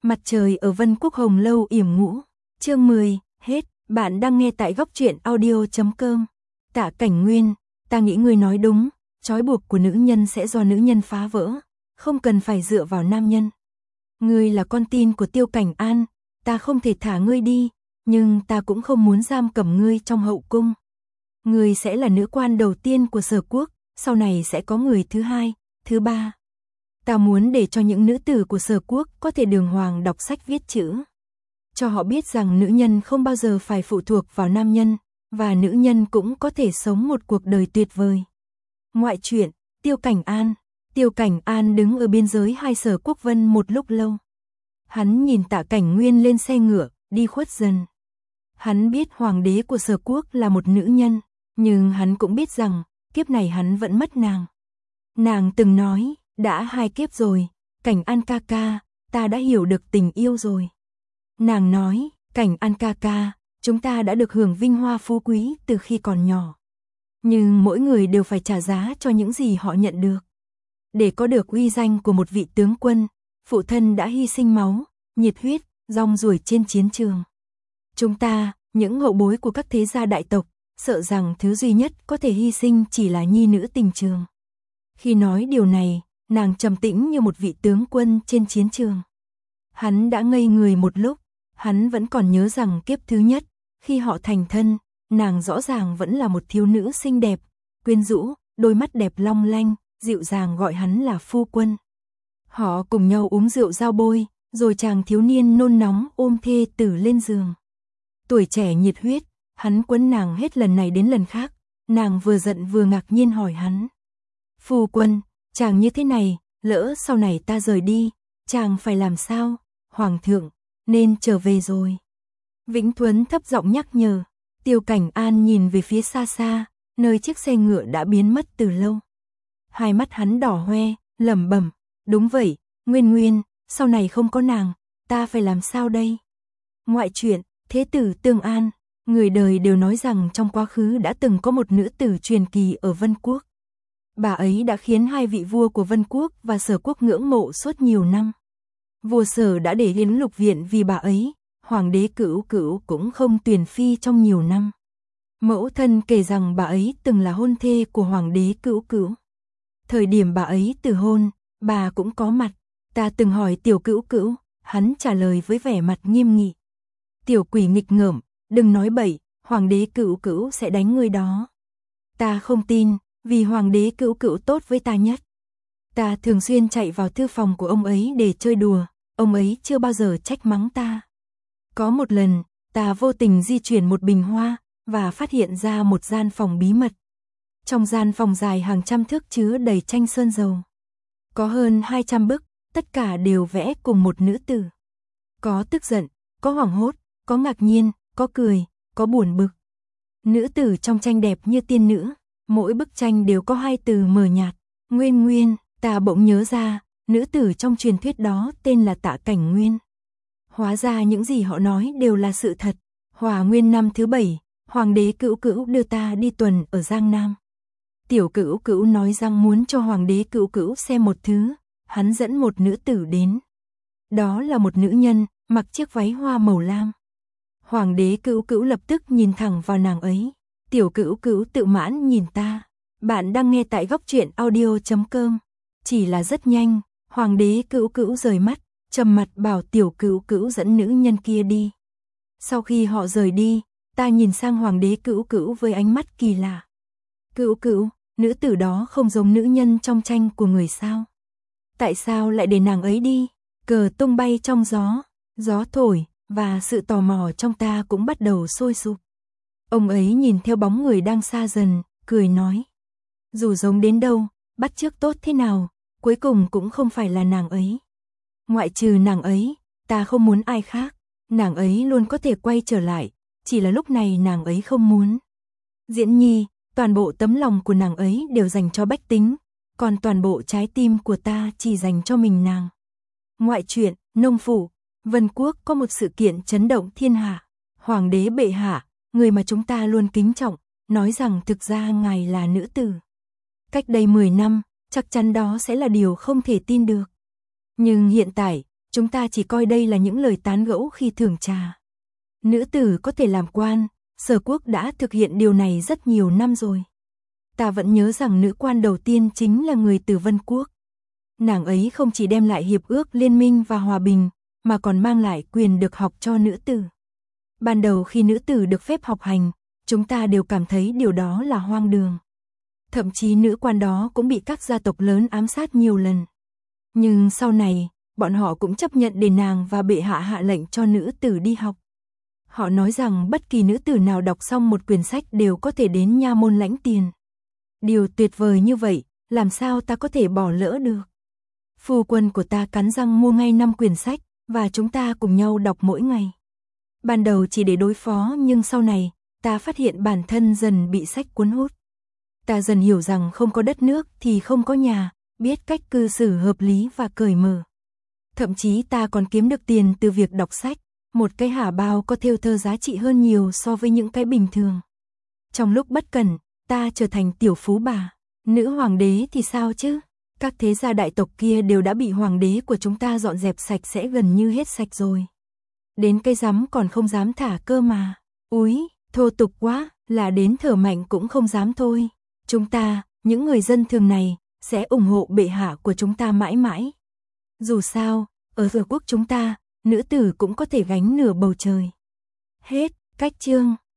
Mặt trời ở Vân Quốc Hồng Lâu yểm ngũ. Chương 10, hết. Bạn đang nghe tại góc truyện audio.com. Tạ Cảnh Nguyên, ta nghĩ ngươi nói đúng, trói buộc của nữ nhân sẽ do nữ nhân phá vỡ, không cần phải dựa vào nam nhân. Ngươi là con tin của Tiêu Cảnh An, ta không thể thả ngươi đi, nhưng ta cũng không muốn giam cầm ngươi trong hậu cung. Ngươi sẽ là nữ quan đầu tiên của Sở Quốc, sau này sẽ có người thứ hai, thứ ba. Ta muốn để cho những nữ tử của Sở Quốc có thể đường hoàng đọc sách viết chữ. Cho họ biết rằng nữ nhân không bao giờ phải phụ thuộc vào nam nhân, và nữ nhân cũng có thể sống một cuộc đời tuyệt vời. Ngoại truyện, Tiêu Cảnh An. Tiêu Cảnh An đứng ở biên giới hai Sở Quốc Vân một lúc lâu. Hắn nhìn Tạ Cảnh Nguyên lên xe ngựa, đi khuất dần. Hắn biết hoàng đế của Sở Quốc là một nữ nhân, nhưng hắn cũng biết rằng, kiếp này hắn vẫn mất nàng. Nàng từng nói, đã 2 kiếp rồi, Cảnh An ca ca, ta đã hiểu được tình yêu rồi. Nàng nói, Cảnh An ca ca, chúng ta đã được hưởng vinh hoa phú quý từ khi còn nhỏ. Nhưng mỗi người đều phải trả giá cho những gì họ nhận được. Để có được uy danh của một vị tướng quân, phụ thân đã hy sinh máu, nhiệt huyết, rong ruổi trên chiến trường. Chúng ta, những hậu bối của các thế gia đại tộc, sợ rằng thứ duy nhất có thể hy sinh chỉ là nhi nữ tình trường. Khi nói điều này, nàng trầm tĩnh như một vị tướng quân trên chiến trường. Hắn đã ngây người một lúc, hắn vẫn còn nhớ rằng kiếp thứ nhất, khi họ thành thân, nàng rõ ràng vẫn là một thiếu nữ xinh đẹp, quyến rũ, đôi mắt đẹp long lanh, dịu dàng gọi hắn là phu quân. Họ cùng nhau uống rượu giao bôi, rồi chàng thiếu niên nôn nóng ôm thê tử lên giường. Tuổi trẻ nhiệt huyết, hắn quấn nàng hết lần này đến lần khác, nàng vừa giận vừa ngạc nhiên hỏi hắn. Phu quân, chàng như thế này, lỡ sau này ta rời đi, chàng phải làm sao? Hoàng thượng, nên trở về rồi. Vĩnh Thuấn thấp giọng nhắc nhở. Tiêu Cảnh An nhìn về phía xa xa, nơi chiếc xe ngựa đã biến mất từ lâu. Hai mắt hắn đỏ hoe, lẩm bẩm, đúng vậy, Nguyên Nguyên, sau này không có nàng, ta phải làm sao đây? Ngoại truyện, Thế tử Tương An, người đời đều nói rằng trong quá khứ đã từng có một nữ tử truyền kỳ ở Vân Quốc. Bà ấy đã khiến 2 vị vua của Vân Quốc và Sở Quốc ngưỡng mộ suốt nhiều năm. Vua Sở đã để hiến lục viện vì bà ấy, hoàng đế Cửu Cửu cũng không tuyển phi trong nhiều năm. Mẫu thân kể rằng bà ấy từng là hôn thê của hoàng đế Cửu Cửu. Thời điểm bà ấy từ hôn, bà cũng có mặt. Ta từng hỏi Tiểu Cửu Cửu, hắn trả lời với vẻ mặt nghiêm nghị. Tiểu quỷ nghịch ngợm, đừng nói bậy, hoàng đế Cửu Cửu sẽ đánh người đó. Ta không tin, vì hoàng đế Cửu Cửu tốt với ta nhất. Ta thường xuyên chạy vào thư phòng của ông ấy để chơi đùa, ông ấy chưa bao giờ trách mắng ta. Có một lần, ta vô tình di chuyển một bình hoa, và phát hiện ra một gian phòng bí mật. Trong gian phòng dài hàng trăm thước chứa đầy tranh sơn dầu. Có hơn 200 bức, tất cả đều vẽ cùng một nữ tử. Có tức giận, có hoảng hốt, có ngạc nhiên, có cười, có buồn bực. Nữ tử trong tranh đẹp như tiên nữ, mỗi bức tranh đều có 2 từ mờ nhạt. Nguyên Nguyên, ta bỗng nhớ ra, nữ tử trong truyền thuyết đó tên là Tạ Cảnh Nguyên. Hóa ra những gì họ nói đều là sự thật. Hòa Nguyên năm thứ 7, hoàng đế Cửu Cửu đưa ta đi tuần ở Giang Nam. Tiểu Cửu Cửu nói rằng muốn cho hoàng đế Cửu Cửu xem một thứ, hắn dẫn một nữ tử đến. Đó là một nữ nhân, mặc chiếc váy hoa màu lam. Hoàng đế Cửu Cửu lập tức nhìn thẳng vào nàng ấy. Tiểu Cửu Cửu tự mãn nhìn ta. Bạn đang nghe tại góc truyện audio.com. Chỉ là rất nhanh, hoàng đế Cửu Cửu rời mắt, trầm mặt bảo Tiểu Cửu Cửu dẫn nữ nhân kia đi. Sau khi họ rời đi, ta nhìn sang hoàng đế Cửu Cửu với ánh mắt kỳ lạ. Cửu Cửu, nữ tử đó không giống nữ nhân trong tranh của người sao? Tại sao lại để nàng ấy đi? Cờ tung bay trong gió, gió thổi, và sự tò mò trong ta cũng bắt đầu sôi sục. Ông ấy nhìn theo bóng người đang xa dần, cười nói. Dù giống đến đâu, bắt chước tốt thế nào, cuối cùng cũng không phải là nàng ấy. Ngoại trừ nàng ấy, ta không muốn ai khác. Nàng ấy luôn có thể quay trở lại, chỉ là lúc này nàng ấy không muốn. Diễn Nhi, toàn bộ tấm lòng của nàng ấy đều dành cho bách tính, còn toàn bộ trái tim của ta chỉ dành cho mình nàng. Ngoại truyện, Nông Phủ, Vân Quốc có một sự kiện chấn động thiên hạ. Hoàng đế bệ hạ, người mà chúng ta luôn kính trọng, nói rằng thực ra ngài là nữ tử. Cách đây 10 năm, chắc chắn đó sẽ là điều không thể tin được. Nhưng hiện tại, chúng ta chỉ coi đây là những lời tán gẫu khi thưởng trà. Nữ tử có thể làm quan, Sở Quốc đã thực hiện điều này rất nhiều năm rồi. Ta vẫn nhớ rằng nữ quan đầu tiên chính là người từ Vân Quốc. Nàng ấy không chỉ đem lại hiệp ước liên minh và hòa bình, mà còn mang lại quyền được học cho nữ tử. Ban đầu khi nữ tử được phép học hành, chúng ta đều cảm thấy điều đó là hoang đường. Thậm chí nữ quan đó cũng bị các gia tộc lớn ám sát nhiều lần. Nhưng sau này, bọn họ cũng chấp nhận để nàng và bệ hạ hạ lệnh cho nữ tử đi học. Họ nói rằng bất kỳ nữ tử nào đọc xong một quyển sách đều có thể đến nha môn lãnh tiền. Điều tuyệt vời như vậy, làm sao ta có thể bỏ lỡ được? Phu quân của ta cắn răng mua ngay 5 quyển sách, và chúng ta cùng nhau đọc mỗi ngày. Ban đầu chỉ để đối phó, nhưng sau này, ta phát hiện bản thân dần bị sách cuốn hút. Ta dần hiểu rằng không có đất nước thì không có nhà, biết cách cư xử hợp lý và cởi mở. Thậm chí ta còn kiếm được tiền từ việc đọc sách, một cái hả bao có thêu thơ giá trị hơn nhiều so với những cái bình thường. Trong lúc bất cẩn, ta trở thành tiểu phú bà. Nữ hoàng đế thì sao chứ? Các thế gia đại tộc kia đều đã bị hoàng đế của chúng ta dọn dẹp sạch sẽ gần như hết sạch rồi. Đến cây rắm còn không dám thả cơ mà. Úi, thô tục quá, là đến thở mạnh cũng không dám thôi. Chúng ta, những người dân thường này, sẽ ủng hộ bệ hạ của chúng ta mãi mãi. Dù sao, ở Sở Quốc chúng ta, nữ tử cũng có thể gánh nửa bầu trời. Hết, cách chương.